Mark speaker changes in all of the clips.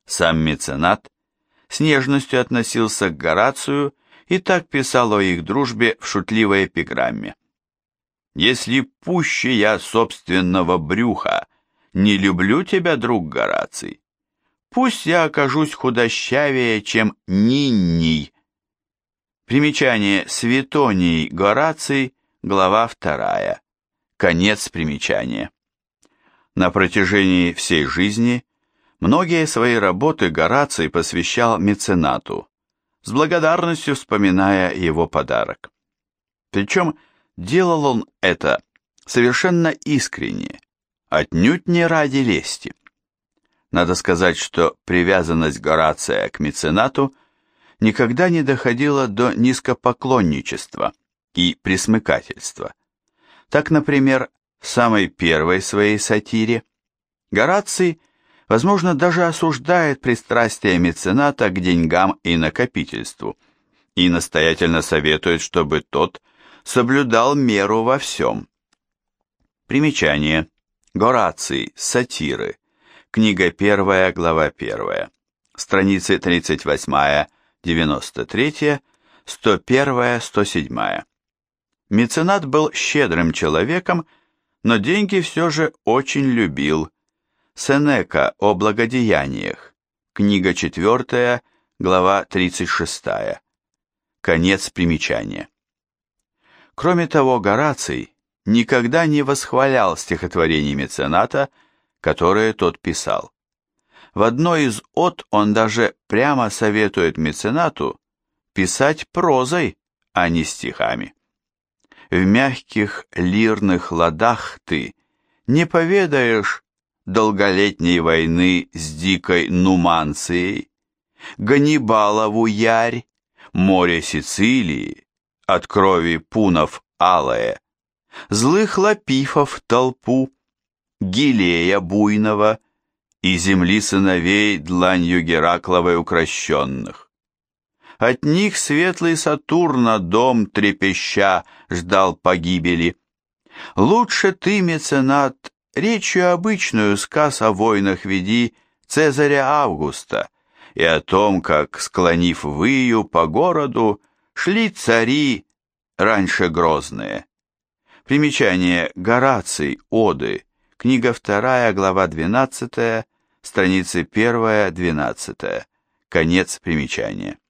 Speaker 1: Сам меценат с нежностью относился к Горацию и так писал о их дружбе в шутливой эпиграмме. «Если пуще я собственного брюха не люблю тебя, друг Гораций, пусть я окажусь худощавее, чем Нинний». Примечание: Светоний Гораций, глава 2. Конец примечания. На протяжении всей жизни многие свои работы Гораций посвящал меценату, с благодарностью вспоминая его подарок. Причем делал он это совершенно искренне, отнюдь не ради лести. Надо сказать, что привязанность Горация к меценату никогда не доходила до низкопоклонничества и пресмыкательства. Так, например, в самой первой своей сатире Гораций, возможно, даже осуждает пристрастие мецената к деньгам и накопительству и настоятельно советует, чтобы тот соблюдал меру во всем. Примечание: Гораций, сатиры, книга 1, глава 1, страницы 38-93, 101-107. Меценат был щедрым человеком, но деньги все же очень любил. Сенека о благодеяниях, книга 4, глава 36. Конец примечания. Кроме того, Гораций никогда не восхвалял стихотворений мецената, которые тот писал. В одной из од он даже прямо советует меценату писать прозой, а не стихами. В мягких лирных ладах ты не поведаешь долголетней войны с дикой Нуманцией, Ганнибалову ярь, море Сицилии, от крови пунов алое, злых лапифов толпу, Гилея буйного и земли сыновей дланью Геракловой укращенных. От них светлый Сатурна дом трепеща ждал погибели. Лучше ты, меценат, речью обычную сказ о войнах веди Цезаря Августа и о том, как, склонив выю по городу, шли цари раньше грозные. Примечание: Гораций, Оды, книга 2, глава 12, страницы 1-12. Конец примечания.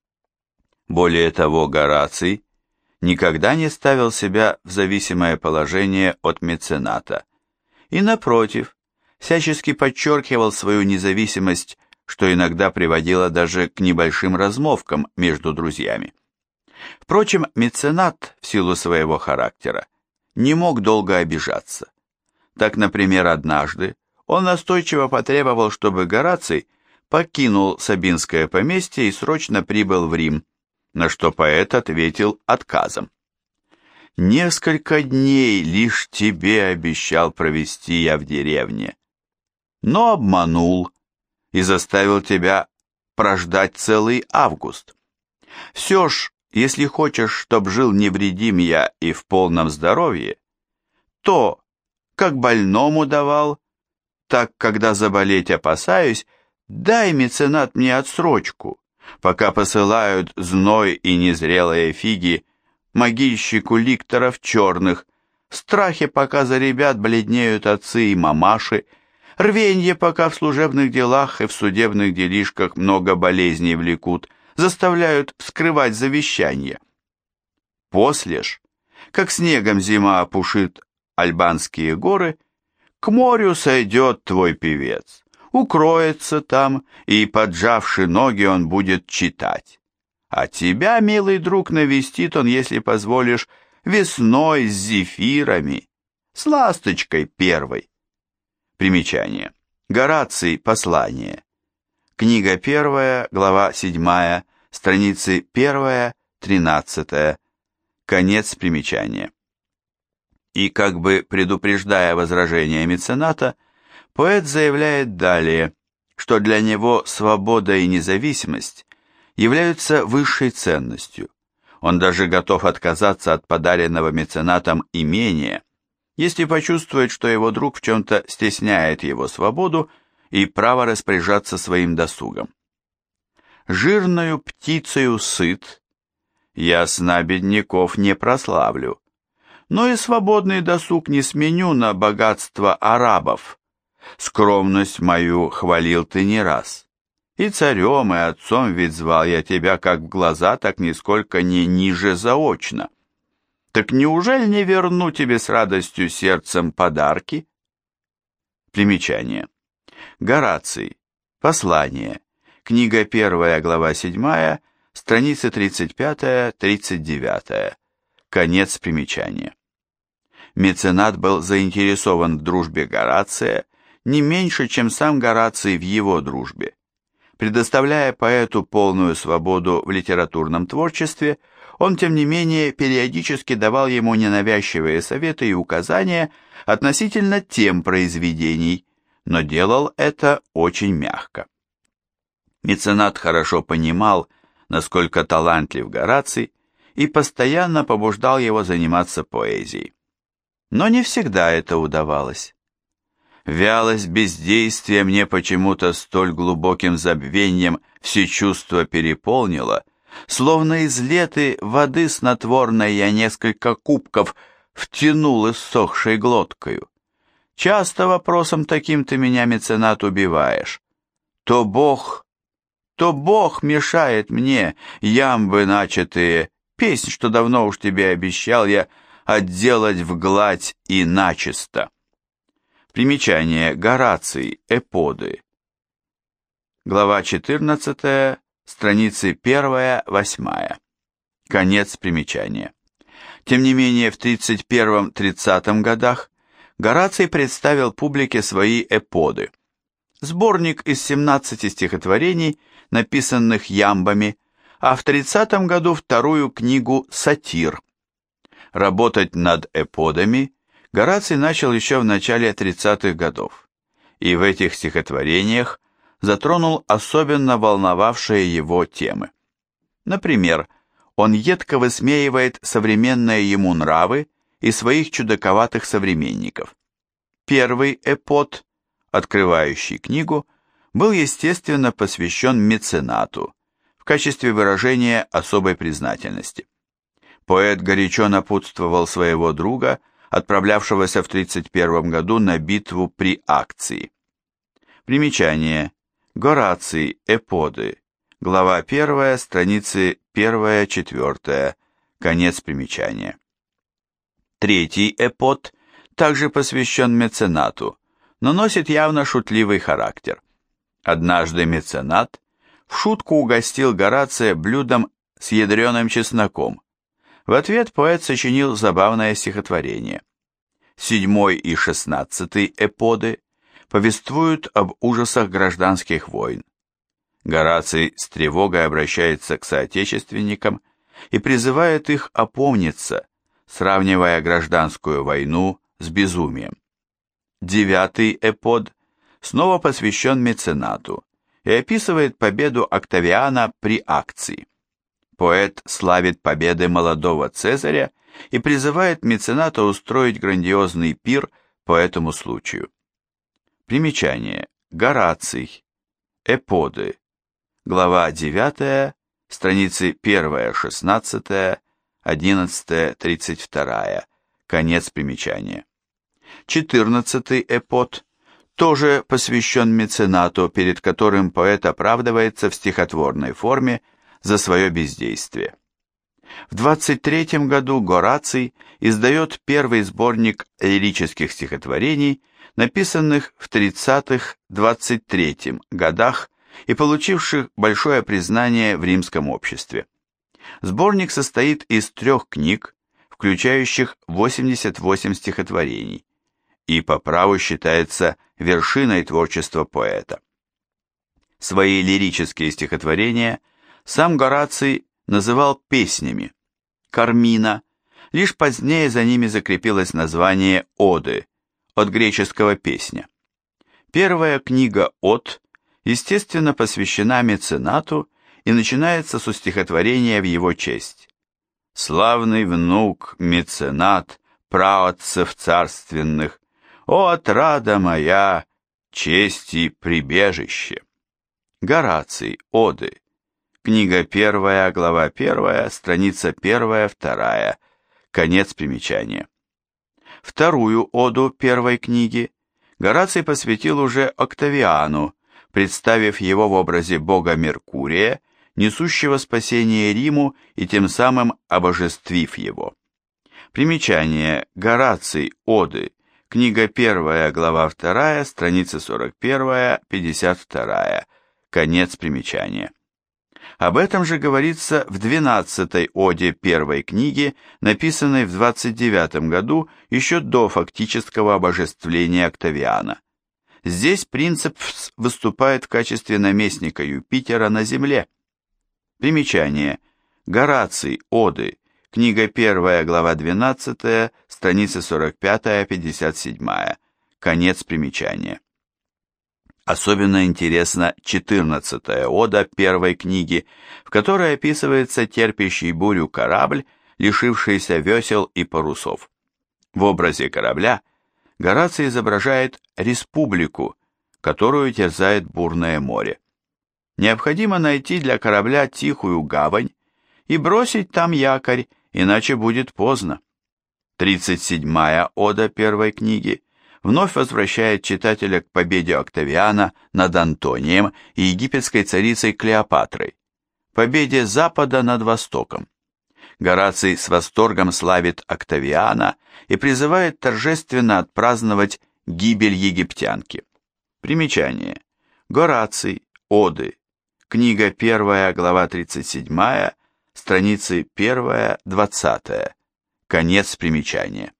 Speaker 1: Более того, Гораций никогда не ставил себя в зависимое положение от мецената и, напротив, всячески подчеркивал свою независимость, что иногда приводило даже к небольшим размовкам между друзьями. Впрочем, меценат, в силу своего характера, не мог долго обижаться. Так, например, однажды он настойчиво потребовал, чтобы Гораций покинул Сабинское поместье и срочно прибыл в Рим, на что поэт ответил отказом. «Несколько дней лишь тебе обещал провести я в деревне, но обманул и заставил тебя прождать целый август. Все ж, если хочешь, чтоб жил невредим я и в полном здоровье, то, как больному давал, так, когда заболеть опасаюсь, дай, меценат, мне отсрочку, пока посылают зной и незрелые фиги могильщику ликторов черных, в страхе, пока за ребят бледнеют отцы и мамаши, рвенье, пока в служебных делах и в судебных делишках много болезней влекут, заставляют скрывать завещание. После ж, как снегом зима опушит Альбанские горы, к морю сойдет твой певец, укроется там, и, поджавши ноги, он будет читать. А тебя, милый друг, навестит он, если позволишь, весной с зефирами, с ласточкой первой. Примечание. Гораций. Послание. Книга 1, глава 7, страницы 1-13. Конец примечания. И как бы предупреждая возражения мецената, поэт заявляет далее, что для него свобода и независимость являются высшей ценностью. Он даже готов отказаться от подаренного меценатом имения, если почувствует, что его друг в чем-то стесняет его свободу и право распоряжаться своим досугом. Жирною птицею сыт, я сна бедняков не прославлю, но и свободный досуг не сменю на богатство арабов. Скромность мою хвалил ты не раз, и царем, и отцом ведь звал я тебя как в глаза, так нисколько не ниже заочно. Так неужели не верну тебе с радостью сердцем подарки? Примечание. Гораций. Послание. Книга 1, глава 7, страницы 35-39. Конец примечания. Меценат был заинтересован в дружбе Горация не меньше, чем сам Гораций в его дружбе. Предоставляя поэту полную свободу в литературном творчестве, он, тем не менее, периодически давал ему ненавязчивые советы и указания относительно тем произведений, но делал это очень мягко. Меценат хорошо понимал, насколько талантлив Гораций, и постоянно побуждал его заниматься поэзией. Но не всегда это удавалось. Вялость бездействия мне почему-то столь глубоким забвением все чувства переполнила, словно из леты воды снотворной я несколько кубков втянул иссохшей глоткою. Часто вопросом таким ты меня, меценат, убиваешь. То Бог мешает мне, ямбы начатые, песнь, что давно уж тебе обещал я отделать вгладь и начисто. Примечание. Гораций. Эподы. Глава 14, страницы 1-8. Конец примечания. Тем не менее, в 31-30 годах Гораций представил публике свои эподы. Сборник из 17 стихотворений, написанных ямбами, а в 30 году вторую книгу «Сатир». Работать над эподами Гораций начал еще в начале 30-х годов, и в этих стихотворениях затронул особенно волновавшие его темы. Например, он едко высмеивает современные ему нравы и своих чудаковатых современников. Первый эпод, открывающий книгу, был, естественно, посвящен меценату в качестве выражения особой признательности. Поэт горячо напутствовал своего друга, отправлявшегося в 31 году на битву при Акции. Примечание. Гораций. Эподы. Глава 1, страницы 1-4. Конец примечания. Третий эпод, также посвящен меценату, но носит явно шутливый характер. Однажды меценат в шутку угостил Горация блюдом с ядреным чесноком. В ответ поэт сочинил забавное стихотворение. 7 и 16 эподы повествуют об ужасах гражданских войн. Гораций с тревогой обращается к соотечественникам и призывает их опомниться, сравнивая гражданскую войну с безумием. 9 эпод снова посвящен меценату и описывает победу Октавиана при Акции. Поэт славит победы молодого Цезаря и призывает мецената устроить грандиозный пир по этому случаю. Примечание. Гораций. Эподы. Глава 9, страницы 1-16, 11-32. Конец примечания. 14 эпод тоже посвящен меценату, перед которым поэт оправдывается в стихотворной форме за свое бездействие. В 23 году Гораций издает первый сборник лирических стихотворений, написанных в 30-23 годах и получивших большое признание в римском обществе. Сборник состоит из 3 книг, включающих 88 стихотворений, и по праву считается вершиной творчества поэта. Свои лирические стихотворения сам Гораций называл песнями, кармина, лишь позднее за ними закрепилось название оды, от греческого песня. Первая книга «Од» естественно посвящена меценату и начинается со стихотворения в его честь. «Славный внук, меценат, праотцев царственных, о, отрада моя, честь и прибежище. Гораций, Оды. Книга 1, глава 1, страница 1-2, конец примечания. Вторую оду первой книги Гораций посвятил уже Октавиану, представив его в образе бога Меркурия, несущего спасение Риму и тем самым обожествив его. Примечание. Гораций, Оды. Книга 1, глава 2, страница 41-52, конец примечания. Об этом же говорится в 12-й оде первой книги, написанной в 29 году, еще до фактического обожествления Октавиана. Здесь принцепс выступает в качестве наместника Юпитера на земле. Примечание. Гораций, Оды. Книга 1, глава 12, страница 45-57, конец примечания. Особенно интересна 14-я ода первой книги, в которой описывается терпящий бурю корабль, лишившийся весел и парусов. В образе корабля Гораций изображает республику, которую терзает бурное море. Необходимо найти для корабля тихую гавань и бросить там якорь, иначе будет поздно. 37-я ода первой книги вновь возвращает читателя к победе Октавиана над Антонием и египетской царицей Клеопатрой, победе Запада над Востоком. Гораций с восторгом славит Октавиана и призывает торжественно отпраздновать гибель египтянки. Примечание. Гораций, Оды. Книга 1, глава 37, страницы 1-20, конец примечания.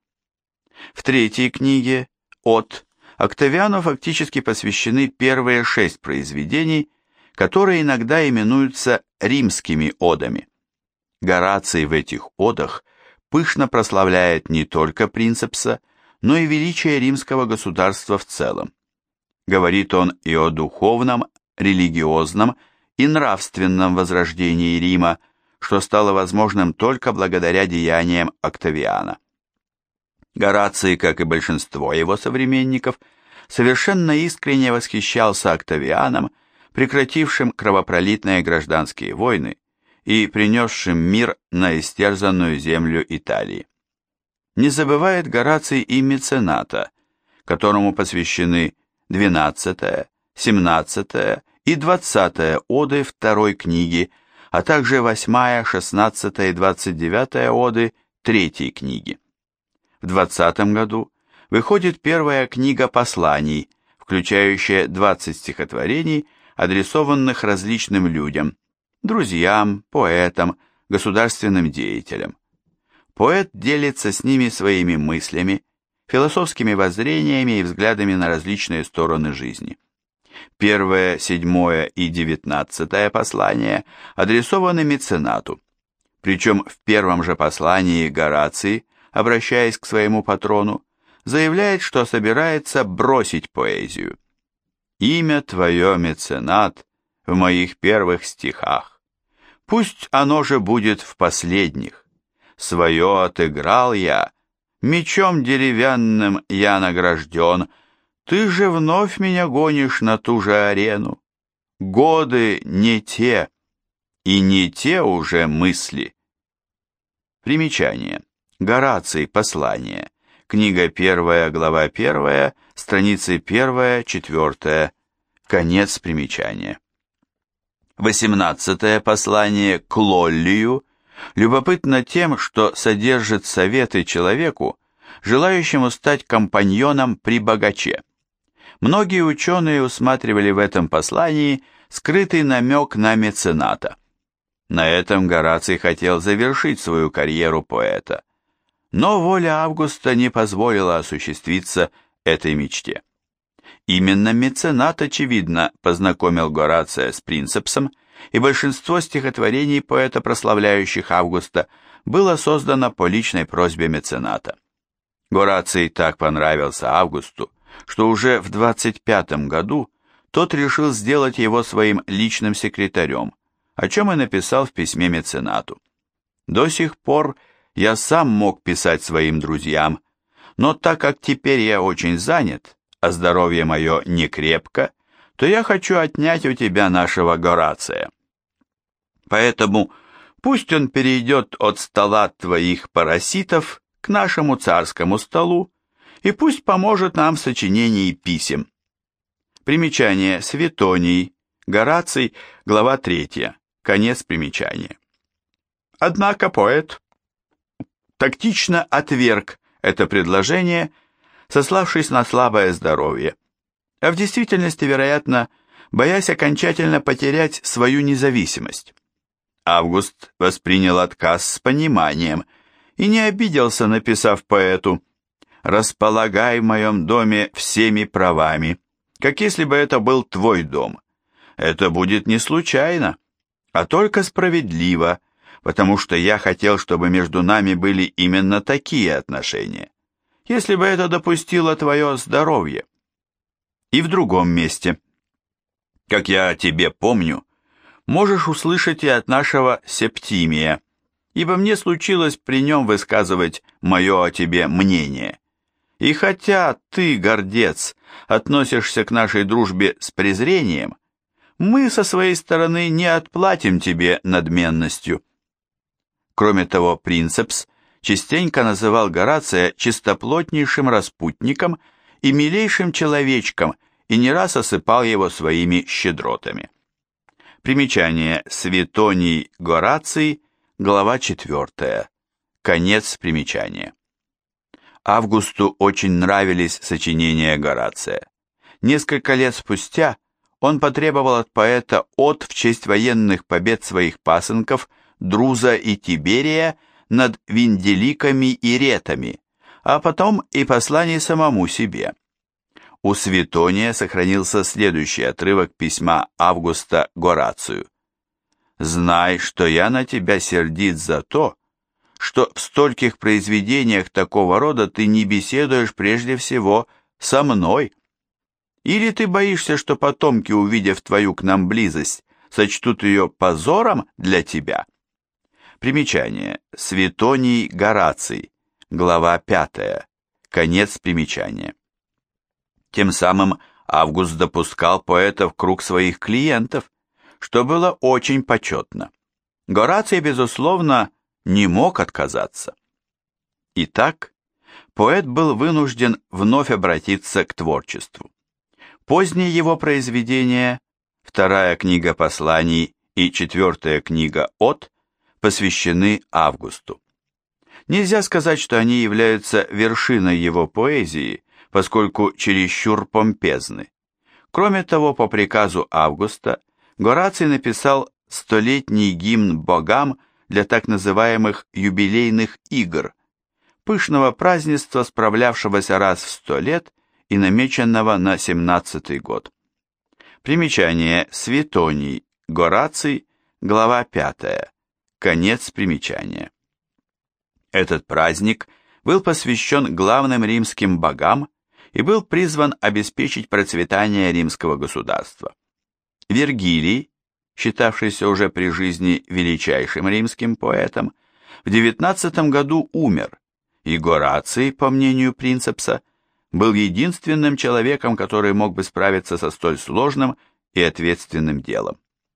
Speaker 1: В третьей книге «От» Октавиану фактически посвящены первые 6 произведений, которые иногда именуются римскими одами. Гораций в этих одах пышно прославляет не только принцепса, но и величие римского государства в целом. Говорит он и о духовном, религиозном и нравственном возрождении Рима, что стало возможным только благодаря деяниям Октавиана. Гораций, как и большинство его современников, совершенно искренне восхищался Октавианом, прекратившим кровопролитные гражданские войны и принесшим мир на истерзанную землю Италии. Не забывает Гораций и мецената, которому посвящены 12-я, 17-я и 20-я оды второй книги, а также 8-я, 16-я и 29-я оды третьей книги. В 20 году выходит первая книга посланий, включающая 20 стихотворений, адресованных различным людям, друзьям, поэтам, государственным деятелям. Поэт делится с ними своими мыслями, философскими воззрениями и взглядами на различные стороны жизни. 1, 7 и 19 послания адресованы меценату, причем в первом же послании Гораций, обращаясь к своему патрону, заявляет, что собирается бросить поэзию. «Имя твое, меценат, в моих первых стихах. Пусть оно же будет в последних. Свое отыграл я, мечом деревянным я награжден, ты же вновь меня гонишь на ту же арену. Годы не те, и не те уже мысли». Примечание. Гораций, послание. Книга 1, глава 1, страницы 1-4, конец примечания. 18-е послание к Лоллию любопытно тем, что содержит советы человеку, желающему стать компаньоном при богаче. Многие ученые усматривали в этом послании скрытый намек на мецената. На этом Гораций хотел завершить свою карьеру поэта. Но воля Августа не позволила осуществиться этой мечте. Именно меценат, очевидно, познакомил Горация с принцепсом, и большинство стихотворений поэта, прославляющих Августа, было создано по личной просьбе мецената. Гораций так понравился Августу, что уже в 25 году тот решил сделать его своим личным секретарем, о чем и написал в письме меценату. «До сих пор я сам мог писать своим друзьям, но так как теперь я очень занят, а здоровье мое не крепко, то я хочу отнять у тебя нашего Горация. Поэтому пусть он перейдет от стола твоих параситов к нашему царскому столу, и пусть поможет нам в сочинении писем. Примечание: Светоний, Гораций, глава 3, конец примечания. Однако поэт тактично отверг это предложение, сославшись на слабое здоровье, а в действительности, вероятно, боясь окончательно потерять свою независимость. Август воспринял отказ с пониманием и не обиделся, написав поэту: «Располагай в моем доме всеми правами, как если бы это был твой дом. Это будет не случайно, а только справедливо, потому что я хотел, чтобы между нами были именно такие отношения, если бы это допустило твое здоровье». И в другом месте: «Как я о тебе помню, можешь услышать и от нашего Септимия, ибо мне случилось при нем высказывать мое о тебе мнение. И хотя ты, гордец, относишься к нашей дружбе с презрением, мы со своей стороны не отплатим тебе надменностью». Кроме того, Принцепс частенько называл Горация чистоплотнейшим распутником и милейшим человечком и не раз осыпал его своими щедротами. Примечание: Светоний, Гораций, глава 4, конец примечания. Августу очень нравились сочинения Горация. Несколько лет спустя он потребовал от поэта от в честь военных побед своих пасынков Друза и Тиберия над Винделиками и Ретами, а потом и посланий самому себе. У Светония сохранился следующий отрывок письма Августа Горацию: «Знай, что я на тебя сердит за то, что в стольких произведениях такого рода ты не беседуешь прежде всего со мной. Или ты боишься, что потомки, увидев твою к нам близость, сочтут ее позором для тебя?» Примечание: Светоний, Гораций, глава 5, конец примечания. Тем самым Август допускал поэта в круг своих клиентов, что было очень почетно. Гораций, безусловно, не мог отказаться. Итак, поэт был вынужден вновь обратиться к творчеству. Поздние его произведения, вторая книга посланий и четвертая книга От, посвящены Августу. Нельзя сказать, что они являются вершиной его поэзии, поскольку чересчур помпезны. Кроме того, по приказу Августа, Гораций написал столетний гимн богам для так называемых юбилейных игр, пышного празднества, справлявшегося раз в 100 лет и намеченного на 17-й год. Примечание: Светоний, Гораций, глава 5, конец примечания. Этот праздник был посвящен главным римским богам и был призван обеспечить процветание римского государства. Вергилий, считавшийся уже при жизни величайшим римским поэтом, в 19 году умер, и Гораций, по мнению Принцепса, был единственным человеком, который мог бы справиться со столь сложным и ответственным делом.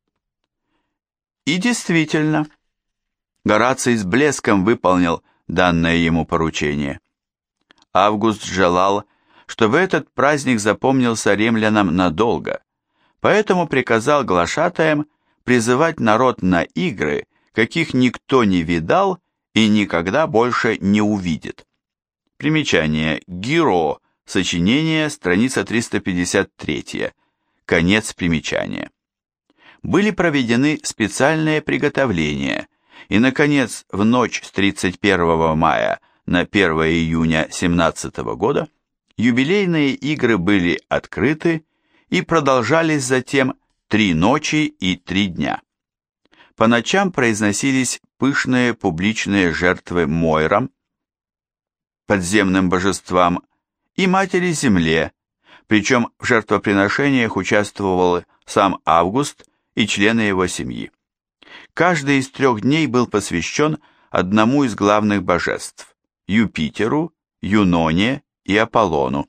Speaker 1: И действительно, Гораций с блеском выполнил данное ему поручение. Август желал, чтобы этот праздник запомнился римлянам надолго, поэтому приказал глашатаям призывать народ на игры, каких никто не видал и никогда больше не увидит. Примечание: Гиро, сочинение, страница 353, конец примечания. Были проведены специальные приготовления, и, наконец, в ночь с 31 мая на 1 июня 17 года юбилейные игры были открыты и продолжались затем 3 ночи и 3 дня. По ночам произносились пышные публичные жертвы Мойрам, подземным божествам, и Матери Земле, причем в жертвоприношениях участвовал сам Август и члены его семьи. Каждый из 3 дней был посвящен одному из главных божеств – Юпитеру, Юноне и Аполлону,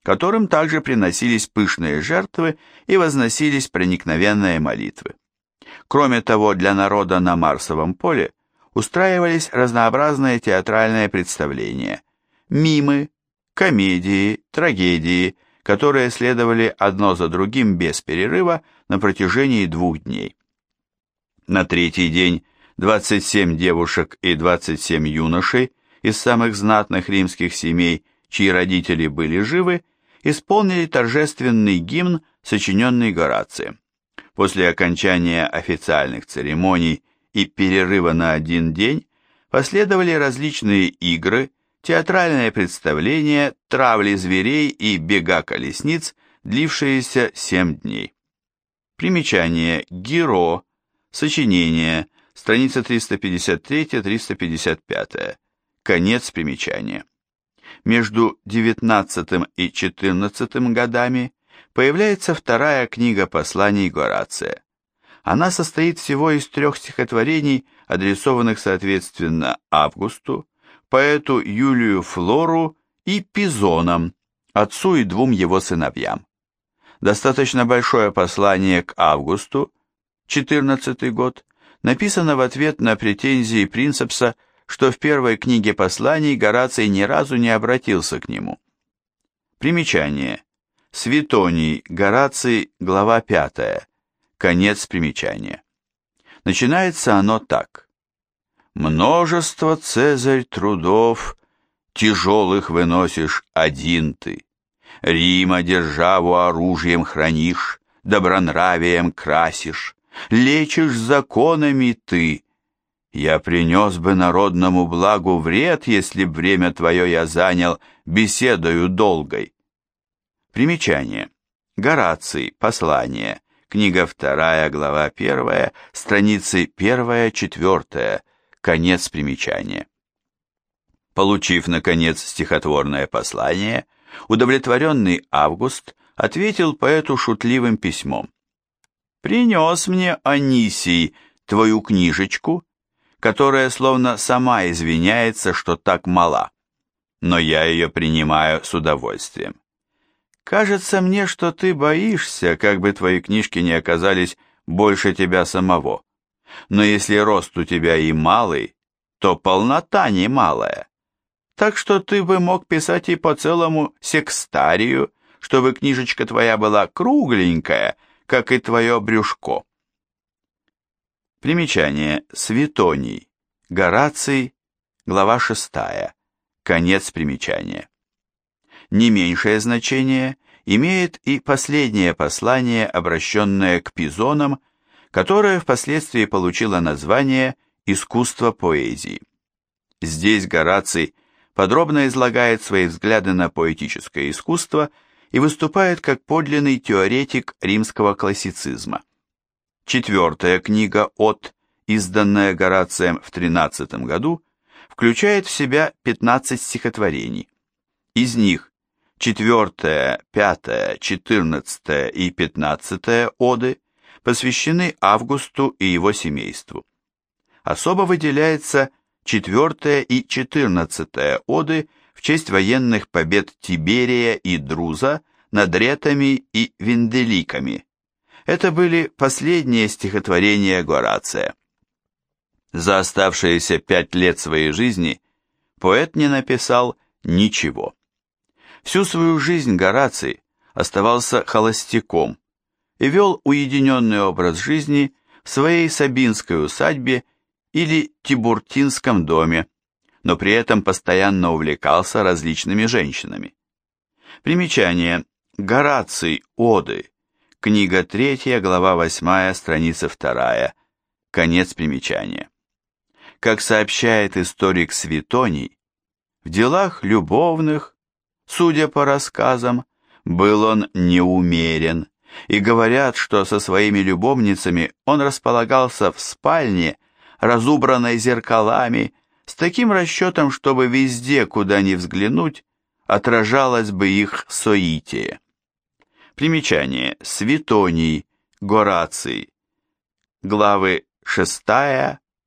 Speaker 1: которым также приносились пышные жертвы и возносились проникновенные молитвы. Кроме того, для народа на Марсовом поле устраивались разнообразные театральные представления, мимы, комедии, трагедии, которые следовали одно за другим без перерыва на протяжении 2 дней. На третий день 27 девушек и 27 юношей из самых знатных римских семей, чьи родители были живы, исполнили торжественный гимн, сочиненный Горацием. После окончания официальных церемоний и перерыва на 1 день последовали различные игры, театральные представления, травли зверей и бега колесниц, длившиеся 7 дней. Примечание. Геро. Сочинение. Страница 353-355. Конец примечания. Между 19 и 14 годами появляется вторая книга посланий Горация. Она состоит всего из 3 стихотворений, адресованных соответственно Августу, поэту Юлию Флору и Пизонам, отцу и 2 его сыновьям. Достаточно большое послание к Августу, 14 год, написано в ответ на претензии Принцепса, что в первой книге посланий Гораций ни разу не обратился к нему. Примечание. Светоний, Гораций, глава 5. Конец примечания. Начинается оно так. «Множество, Цезарь, трудов, тяжелых выносишь один ты. Рима державу оружием хранишь, добронравием красишь, лечишь законами ты. Я принес бы народному благу вред, если б время твое я занял беседою долгой». Примечание. Гораций, послание, книга 2, глава 1, страницы 1-4, конец примечания. Получив, наконец, стихотворное послание, удовлетворенный Август ответил поэту шутливым письмом. «Принес мне, Анисий, твою книжечку, которая словно сама извиняется, что так мала, но я ее принимаю с удовольствием. Кажется мне, что ты боишься, как бы твои книжки не оказались больше тебя самого. Но если рост у тебя и малый, то полнота немалая. Так что ты бы мог писать и по целому секстарию, чтобы книжечка твоя была кругленькая, как и твое брюшко». Примечание. Светоний. Гораций. Глава 6. Конец примечания. Не меньшее значение имеет и последнее послание, обращенное к Пизонам, которое впоследствии получило название «Искусство поэзии». Здесь Гораций подробно излагает свои взгляды на поэтическое искусство и выступает как подлинный теоретик римского классицизма. 4 книга «От», изданная Горацием в 13 году, включает в себя 15 стихотворений. Из них 4, 5, 14 и 15 оды посвящены Августу и его семейству. Особо выделяется 4 и 14 оды в честь военных побед Тиберия и Друза над ретами и венделиками. Это были последние стихотворения Горация. За оставшиеся 5 лет своей жизни поэт не написал ничего. Всю свою жизнь Гораций оставался холостяком и вел уединенный образ жизни в своей Сабинской усадьбе или Тибуртинском доме, но при этом постоянно увлекался различными женщинами. Примечание. Гораций. Оды. Книга 3, глава 8, страница 2. Конец примечания. Как сообщает историк Светоний, в делах любовных, судя по рассказам, был он неумерен, и говорят, что со своими любовницами он располагался в спальне, разубранной зеркалами, с таким расчетом, чтобы везде, куда ни взглянуть, отражалось бы их соитие. Примечание. Светоний. Гораций. Главы 6,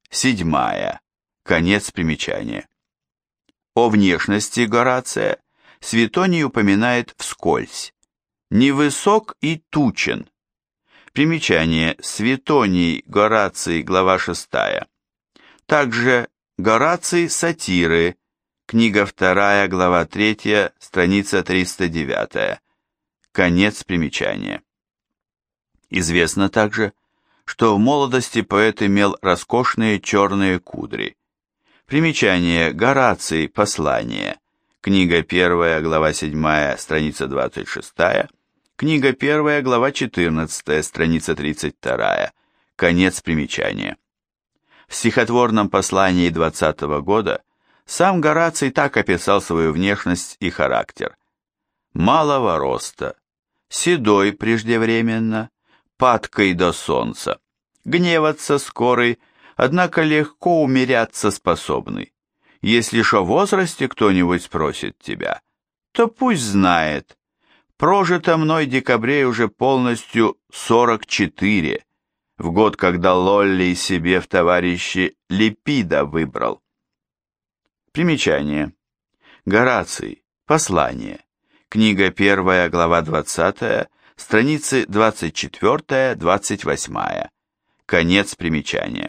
Speaker 1: 7. Конец примечания. О внешности Горация Светоний упоминает вскользь. Невысок и тучен. Примечание. Светоний, Гораций, глава 6. Также Гораций, Сатиры, книга 2, глава 3, страница 309. Конец примечания. Известно также, что в молодости поэт имел роскошные черные кудри. Примечание. Гораций, Послание, книга 1, глава 7, страница 26, книга 1, глава 14, страница 32, конец примечания. В стихотворном послании 20 года сам Гораций так описал свою внешность и характер. Малого роста, седой преждевременно, падкой до солнца, гневаться скорый, однако легко умиряться способный. Если ж о возрасте кто-нибудь спросит тебя, то пусть знает, прожито мной декабрей уже полностью 44, в год, когда Лолли себе в товарищи Липида выбрал. Примечание. Гораций, Послание, книга 1, глава 20, страницы 24-28, конец примечания.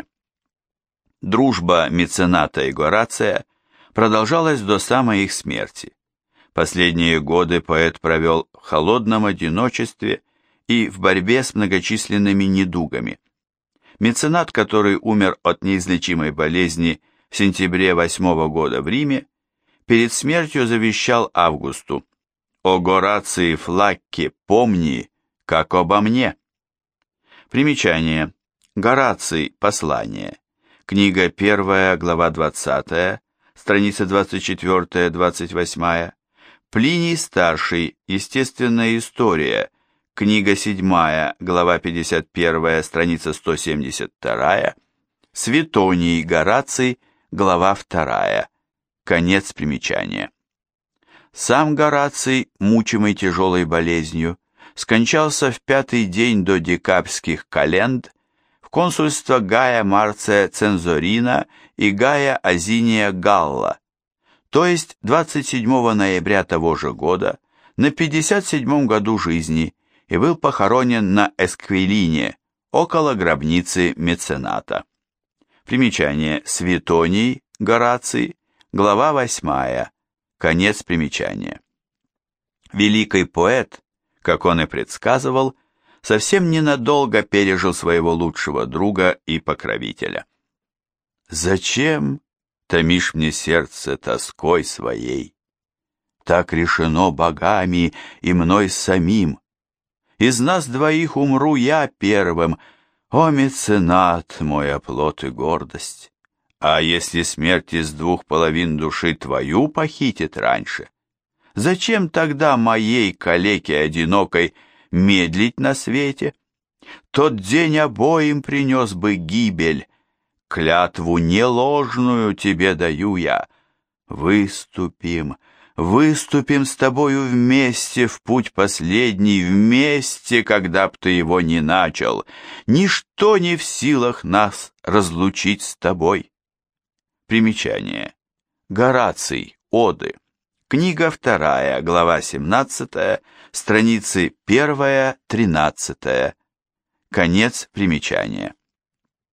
Speaker 1: Дружба мецената и Горация продолжалась до самой их смерти. Последние годы поэт провел в холодном одиночестве и в борьбе с многочисленными недугами. Меценат, который умер от неизлечимой болезни в сентябре 8 года в Риме, перед смертью завещал Августу: «О Горации Флакке, помни, как обо мне». Примечание. Гораций, Послание, книга 1, глава 20, страница 24-28, Плиний Старший, Естественная история, книга 7, глава 51, страница 172, Светоний, Гораций, глава 2, конец примечания. Сам Гораций, мучимый тяжелой болезнью, скончался в 5-й день до декабрьских календ в консульство Гая Марция Цензорина и Гая Азиния Галла, то есть 27 ноября того же года, на 57 году жизни, и был похоронен на Эсквилине, около гробницы мецената. Примечание. Светоний, Гораций, глава 8, конец примечания. Великий поэт, как он и предсказывал, совсем ненадолго пережил своего лучшего друга и покровителя. «Зачем томишь мне сердце тоской своей? Так решено богами и мной самим. Из нас двоих умру я первым, о меценат, мой оплот и гордость. А если смерть из 2 половин души твою похитит раньше, зачем тогда моей калеке одинокой медлить на свете? Тот день обоим принес бы гибель, клятву не ложную тебе даю я. Выступим, выступим с тобою вместе в путь последний, вместе, когда б ты его не начал. Ничто не в силах нас разлучить с тобой». Примечание. Гораций, Оды. Книга 2, глава 17, страницы 1-13. Конец примечания.